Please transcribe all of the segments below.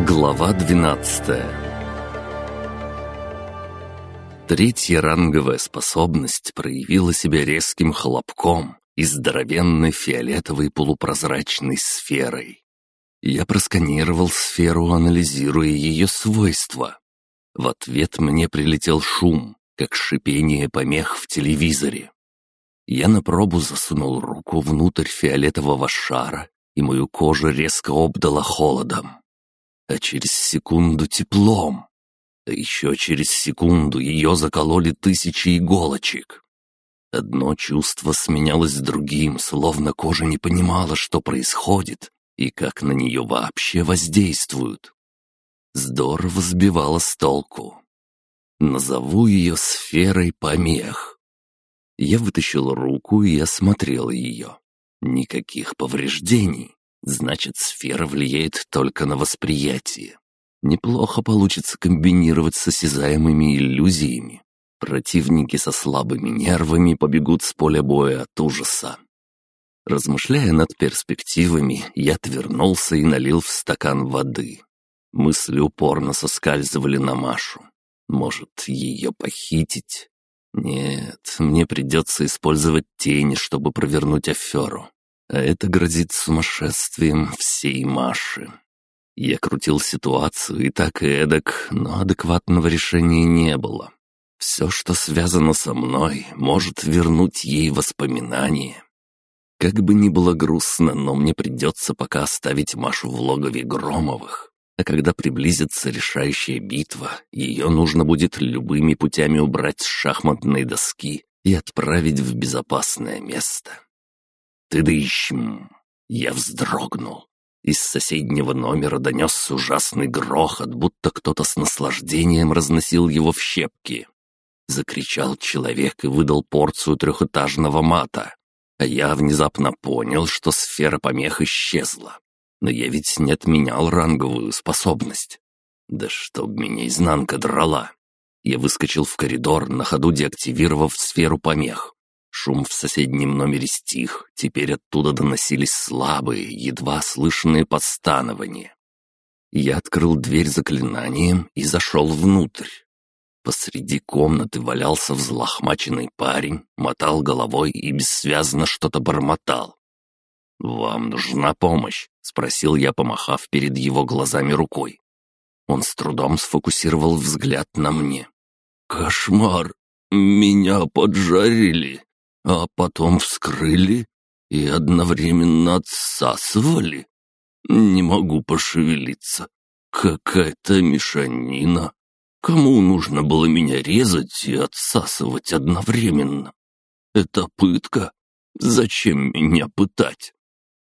Глава 12. Третья ранговая способность проявила себя резким хлопком и здоровенной фиолетовой полупрозрачной сферой. Я просканировал сферу, анализируя ее свойства. В ответ мне прилетел шум, как шипение помех в телевизоре. Я на пробу засунул руку внутрь фиолетового шара, и мою кожу резко обдало холодом. А через секунду теплом. А еще через секунду ее закололи тысячи иголочек. Одно чувство сменялось другим, словно кожа не понимала, что происходит и как на нее вообще воздействуют. Здорово сбивало с толку. Назову ее сферой помех. Я вытащил руку и осмотрел ее. Никаких повреждений. Значит, сфера влияет только на восприятие. Неплохо получится комбинировать с осязаемыми иллюзиями. Противники со слабыми нервами побегут с поля боя от ужаса. Размышляя над перспективами, я отвернулся и налил в стакан воды. Мысли упорно соскальзывали на Машу. Может, ее похитить? Нет, мне придется использовать тени, чтобы провернуть аферу. А это грозит сумасшествием всей Маши. Я крутил ситуацию и так и эдак, но адекватного решения не было. Все, что связано со мной, может вернуть ей воспоминания. Как бы ни было грустно, но мне придется пока оставить Машу в логове Громовых. А когда приблизится решающая битва, ее нужно будет любыми путями убрать с шахматной доски и отправить в безопасное место. Тыдыщм! Я вздрогнул. Из соседнего номера донесся ужасный грохот, будто кто-то с наслаждением разносил его в щепки. Закричал человек и выдал порцию трехэтажного мата. А я внезапно понял, что сфера помех исчезла. Но я ведь не отменял ранговую способность. Да чтоб меня изнанка драла. Я выскочил в коридор, на ходу деактивировав сферу помех. Шум в соседнем номере стих, теперь оттуда доносились слабые, едва слышные постанования. Я открыл дверь заклинанием и зашел внутрь. Посреди комнаты валялся взлохмаченный парень, мотал головой и бессвязно что-то бормотал. «Вам нужна помощь?» — спросил я, помахав перед его глазами рукой. Он с трудом сфокусировал взгляд на мне. «Кошмар! Меня поджарили, а потом вскрыли и одновременно отсасывали. Не могу пошевелиться. Какая-то мешанина. Кому нужно было меня резать и отсасывать одновременно? Это пытка? Зачем меня пытать?»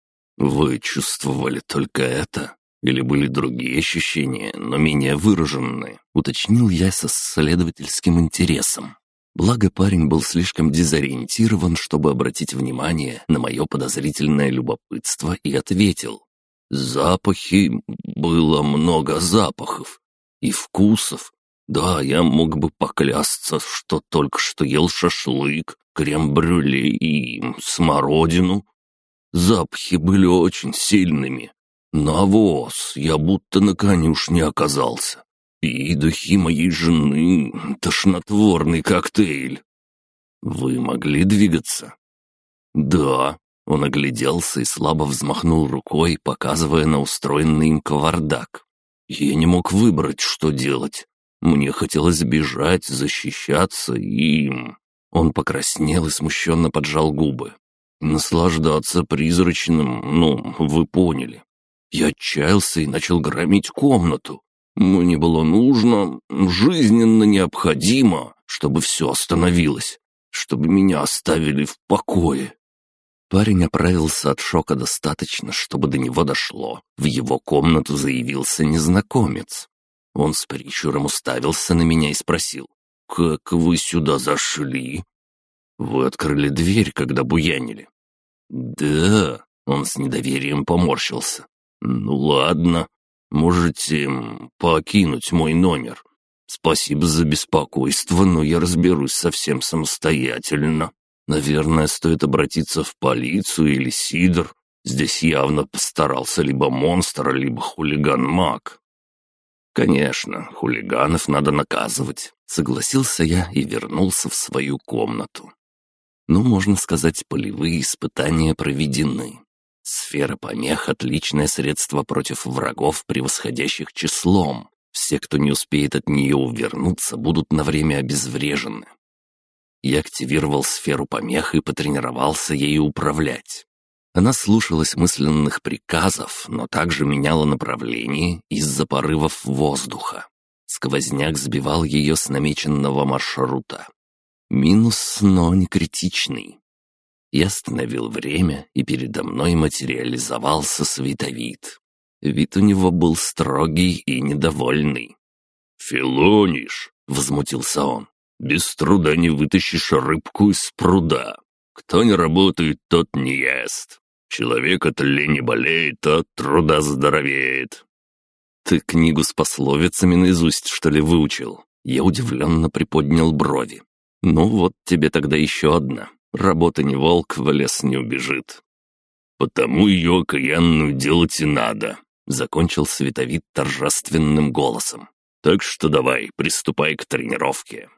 «Вы чувствовали только это? Или были другие ощущения, но менее выраженные?» — уточнил я со следовательским интересом. Благо парень был слишком дезориентирован, чтобы обратить внимание на мое подозрительное любопытство, и ответил. «Запахи... было много запахов. И вкусов. Да, я мог бы поклясться, что только что ел шашлык, крем-брюле и смородину. Запахи были очень сильными. Навоз, я будто на конюшне оказался. И духи моей жены — тошнотворный коктейль. Вы могли двигаться?» «Да». Он огляделся и слабо взмахнул рукой, показывая на устроенный им кавардак. «Я не мог выбрать, что делать. Мне хотелось бежать, защищаться и...» Он покраснел и смущенно поджал губы. «Наслаждаться призрачным, вы поняли. Я отчаялся и начал громить комнату. Мне было нужно, жизненно необходимо, чтобы все остановилось, чтобы меня оставили в покое». Парень оправился от шока достаточно, чтобы до него дошло. В его комнату заявился незнакомец. Он с прищуром уставился на меня и спросил. «Как вы сюда зашли?» «Вы открыли дверь, когда буянили». «Да», — он с недоверием поморщился. «Ну ладно, можете покинуть мой номер. Спасибо за беспокойство, но я разберусь совсем самостоятельно. Наверное, стоит обратиться в полицию или Сидор. Здесь явно постарался либо монстр, либо хулиган-маг». «Конечно, хулиганов надо наказывать», — согласился я и вернулся в свою комнату. Ну, можно сказать, полевые испытания проведены. Сфера помех — отличное средство против врагов, превосходящих числом. Все, кто не успеет от нее увернуться, будут на время обезврежены. Я активировал сферу помех и потренировался ею управлять. Она слушалась мысленных приказов, но также меняла направление из-за порывов воздуха. Сквозняк сбивал ее с намеченного маршрута. Минус, но не критичный. Я остановил время, и передо мной материализовался Световид. Вид у него был строгий и недовольный. «Филонишь!» — возмутился он. «Без труда не вытащишь рыбку из пруда. Кто не работает, тот не ест. Человек от лени болеет, а от труда здоровеет». «Ты книгу с пословицами наизусть, что ли, выучил?» Я удивленно приподнял брови. «Ну вот тебе тогда еще одна. Работа не волк, в лес не убежит». «Потому ее окаянную делать и надо», — закончил Световид торжественным голосом. «Так что давай, приступай к тренировке».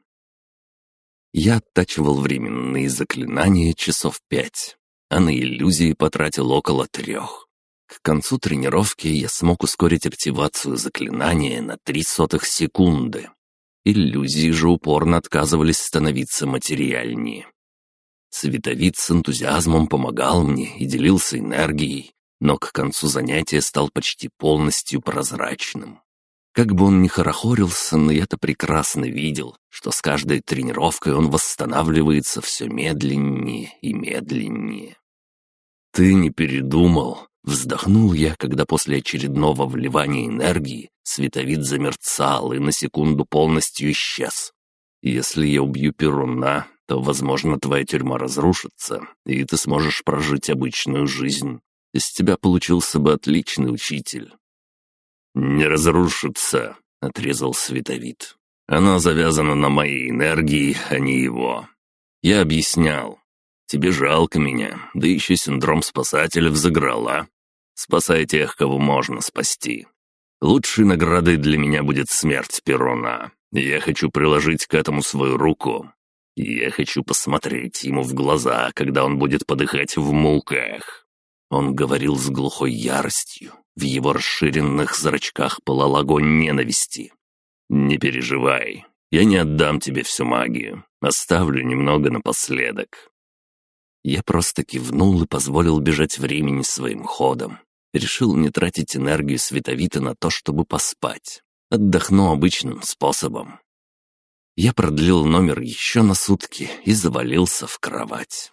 Я оттачивал временные заклинания часов 5, а на иллюзии потратил около 3. К концу тренировки я смог ускорить активацию заклинания на 0,03 секунды. Иллюзии же упорно отказывались становиться материальнее. Световид с энтузиазмом помогал мне и делился энергией, но к концу занятия стал почти полностью прозрачным. Как бы он ни хорохорился, но я-то прекрасно видел, что с каждой тренировкой он восстанавливается все медленнее и медленнее. «Ты не передумал?» — вздохнул я, когда после очередного вливания энергии Световид замерцал и на секунду полностью исчез. «Если я убью Перуна, то, возможно, твоя тюрьма разрушится, и ты сможешь прожить обычную жизнь. Из тебя получился бы отличный учитель». «Не разрушится», — отрезал Световид. «Она завязана на моей энергии, а не его. Я объяснял. Тебе жалко меня, да еще синдром спасателя взыграл, а? Спасай тех, кого можно спасти. Лучшей наградой для меня будет смерть Перуна. Я хочу приложить к этому свою руку. Я хочу посмотреть ему в глаза, когда он будет подыхать в муках». Он говорил с глухой яростью. В его расширенных зрачках пылал огонь ненависти. «Не переживай, я не отдам тебе всю магию. Оставлю немного напоследок». Я просто кивнул и позволил бежать времени своим ходом. Решил не тратить энергию Световита на то, чтобы поспать. Отдохну обычным способом. Я продлил номер еще на сутки и завалился в кровать.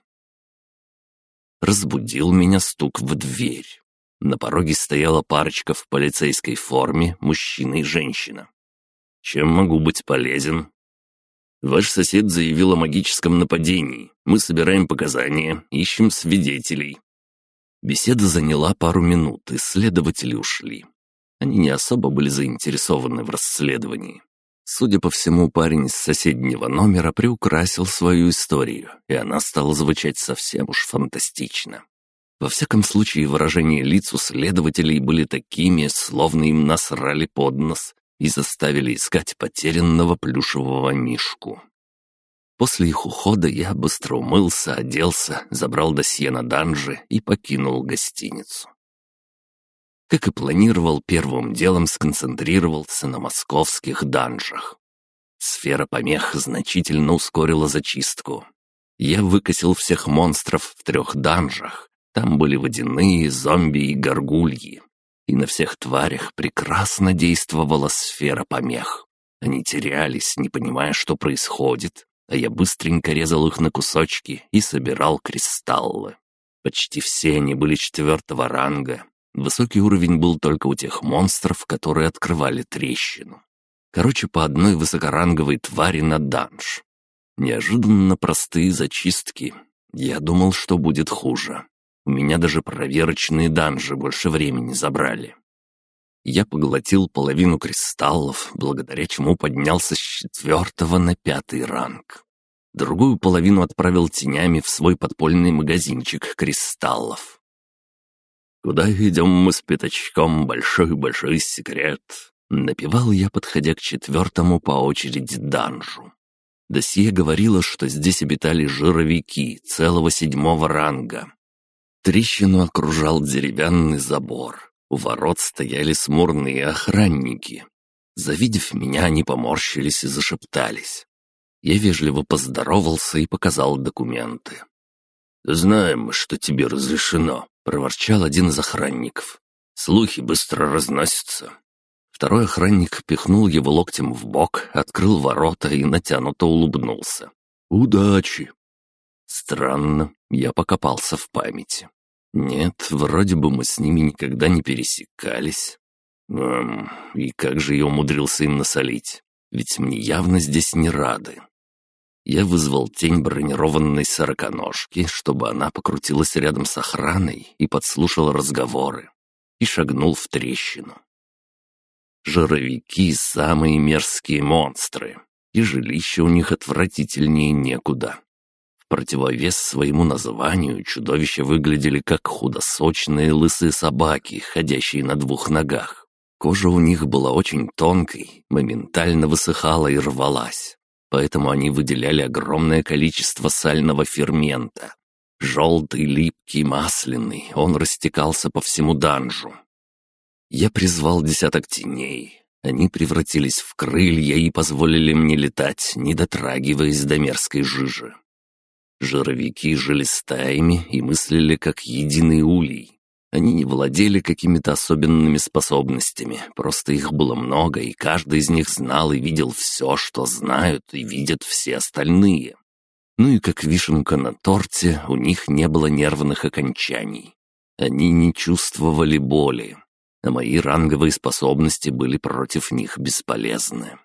Разбудил меня стук в дверь. На пороге стояла парочка в полицейской форме, мужчина и женщина. «Чем могу быть полезен?» «Ваш сосед заявил о магическом нападении. Мы собираем показания, ищем свидетелей». Беседа заняла пару минут, и следователи ушли. Они не особо были заинтересованы в расследовании. Судя по всему, парень из соседнего номера приукрасил свою историю, и она стала звучать совсем уж фантастично. Во всяком случае, выражения лиц у следователей были такими, словно им насрали под нос и заставили искать потерянного плюшевого мишку. После их ухода я быстро умылся, оделся, забрал досье на данжи и покинул гостиницу. Как и планировал, первым делом сконцентрировался на московских данжах. Сфера помех значительно ускорила зачистку. Я выкосил всех монстров в 3 данжах. Там были водяные, зомби и горгульи. И на всех тварях прекрасно действовала сфера помех. Они терялись, не понимая, что происходит, а я быстренько резал их на кусочки и собирал кристаллы. Почти все они были 4-го ранга. Высокий уровень был только у тех монстров, которые открывали трещину. Короче, по одной высокоранговой твари на данж. Неожиданно простые зачистки. Я думал, что будет хуже. У меня даже проверочные данжи больше времени забрали. Я поглотил половину кристаллов, благодаря чему поднялся с 4-го на 5-й ранг. Другую половину отправил тенями в свой подпольный магазинчик кристаллов. «Куда идем мы с Пятачком? Большой-большой секрет. Напевал я, подходя к четвертому по очереди данжу. Досье говорило, что здесь обитали жировики целого 7-го ранга. Трещину окружал деревянный забор. У ворот стояли смурные охранники. Завидев меня, они поморщились и зашептались. Я вежливо поздоровался и показал документы. «Знаем, что тебе разрешено», — проворчал один из охранников. «Слухи быстро разносятся». Второй охранник пихнул его локтем в бок, открыл ворота и натянуто улыбнулся. «Удачи!» Странно, я покопался в памяти. Нет, вроде бы мы с ними никогда не пересекались. И как же я умудрился им насолить? Ведь мне явно здесь не рады. Я вызвал тень бронированной сороконожки, чтобы она покрутилась рядом с охраной и подслушала разговоры, и шагнул в трещину. Жировики — самые мерзкие монстры, и жилище у них отвратительнее некуда. В противовес своему названию чудовища выглядели как худосочные лысые собаки, ходящие на 2 ногах. Кожа у них была очень тонкой, моментально высыхала и рвалась, поэтому они выделяли огромное количество сального фермента. Желтый, липкий, масляный, он растекался по всему данжу. Я призвал 10 теней. Они превратились в крылья и позволили мне летать, не дотрагиваясь до мерзкой жижи. Жировики жили стаями и мыслили как единый улей. Они не владели какими-то особенными способностями, просто их было много, и каждый из них знал и видел все, что знают и видят все остальные. Ну и как вишенка на торте, у них не было нервных окончаний. Они не чувствовали боли, а мои ранговые способности были против них бесполезны.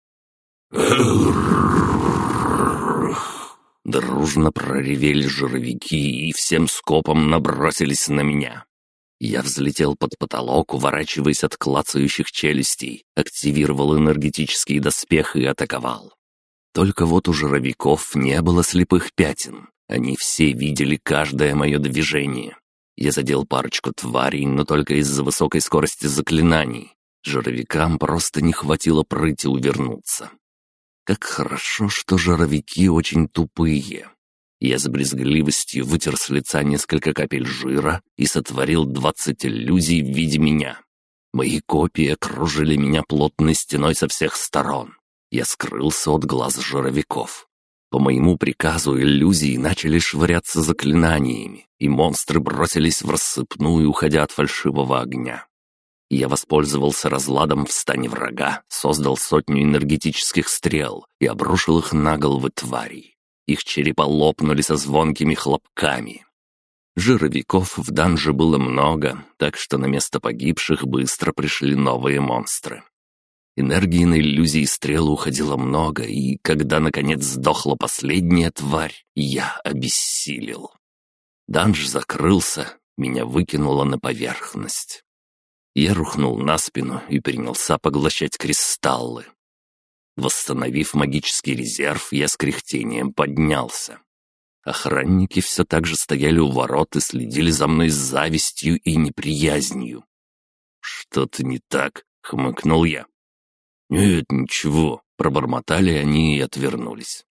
Дружно проревели жировики и всем скопом набросились на меня. Я взлетел под потолок, уворачиваясь от клацающих челюстей, активировал энергетический доспех и атаковал. Только вот у жировиков не было слепых пятен. Они все видели каждое мое движение. Я задел парочку тварей, но только из-за высокой скорости заклинаний. Жировикам просто не хватило прыти увернуться. Как хорошо, что жировики очень тупые. Я с брезгливостью вытер с лица несколько капель жира и сотворил 20 иллюзий в виде меня. Мои копии окружили меня плотной стеной со всех сторон. Я скрылся от глаз жировиков. По моему приказу иллюзии начали швыряться заклинаниями, и монстры бросились в рассыпную, уходя от фальшивого огня. Я воспользовался разладом в стане врага, создал 100 энергетических стрел и обрушил их на головы тварей. Их черепа лопнули со звонкими хлопками. Жировиков в данже было много, так что на место погибших быстро пришли новые монстры. Энергии на иллюзии стрелы уходило много, и когда, наконец, сдохла последняя тварь, я обессилел. Данж закрылся, меня выкинуло на поверхность. Я рухнул на спину и принялся поглощать кристаллы. Восстановив магический резерв, я с кряхтением поднялся. Охранники все так же стояли у ворот и следили за мной с завистью и неприязнью. «Что-то не так», — хмыкнул я. «Нет, ничего», — пробормотали они и отвернулись.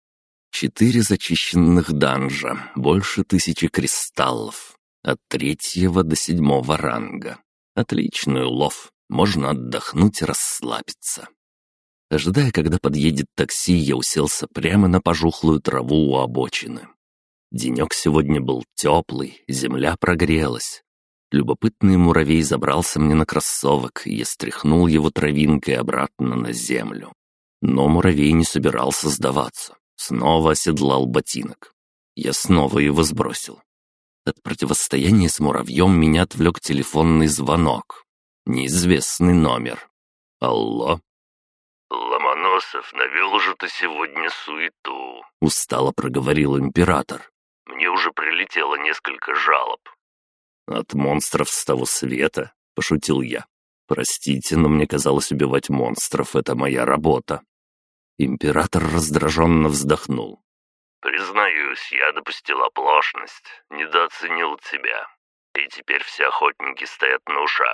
4 зачищенных данжа, больше 1000 кристаллов, от 3-го до 7-го ранга. Отличный улов, можно отдохнуть и расслабиться. Ожидая, когда подъедет такси, я уселся прямо на пожухлую траву у обочины. Денек сегодня был теплый, земля прогрелась. Любопытный муравей забрался мне на кроссовок, и я стряхнул его травинкой обратно на землю. Но муравей не собирался сдаваться, снова оседлал ботинок. Я снова его сбросил. От противостояния с муравьем меня отвлек телефонный звонок. Неизвестный номер. «Алло?» «Ломоносов, навел же ты сегодня суету», — устало проговорил император. «Мне уже прилетело несколько жалоб». «От монстров с того света?» — пошутил я. «Простите, но мне казалось, убивать монстров — это моя работа». Император раздраженно вздохнул. «Признаюсь, я допустил оплошность, недооценил тебя. И теперь все охотники стоят на ушах.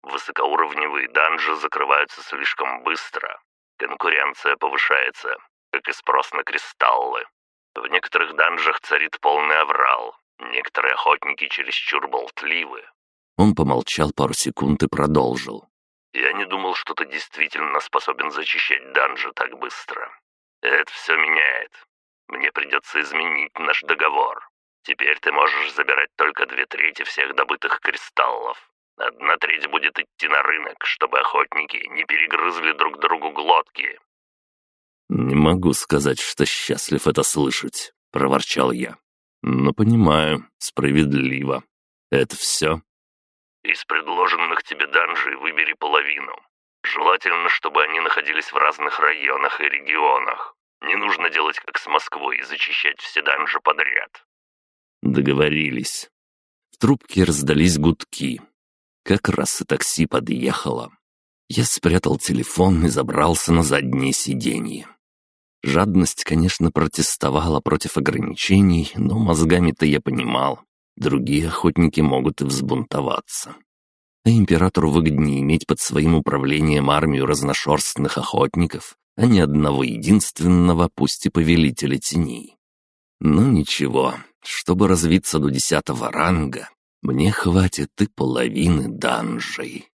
Высокоуровневые данжи закрываются слишком быстро. Конкуренция повышается, как и спрос на кристаллы. В некоторых данжах царит полный аврал. Некоторые охотники чересчур болтливы. Он помолчал пару секунд и продолжил. Я не думал, что ты действительно способен зачищать данжи так быстро. Это все меняет. Мне придется изменить наш договор. Теперь ты можешь забирать только 2/3 всех добытых кристаллов. 1/3 будет идти на рынок, чтобы охотники не перегрызли друг другу глотки. «Не могу сказать, что счастлив это слышать», — проворчал я. «Но понимаю, справедливо. Это все?» Из предложенных тебе данжей выбери половину. Желательно, чтобы они находились в разных районах и регионах. Не нужно делать как с Москвой и зачищать все данжи подряд». Договорились. В трубке раздались гудки. Как раз и такси подъехало. Я спрятал телефон и забрался на заднее сиденье. Жадность, конечно, протестовала против ограничений, но мозгами-то я понимал. Другие охотники могут и взбунтоваться. А императору выгоднее иметь под своим управлением армию разношерстных охотников, а не одного единственного, пусть и повелителя теней. Но ничего, чтобы развиться до 10-го ранга, мне хватит и половины данжей.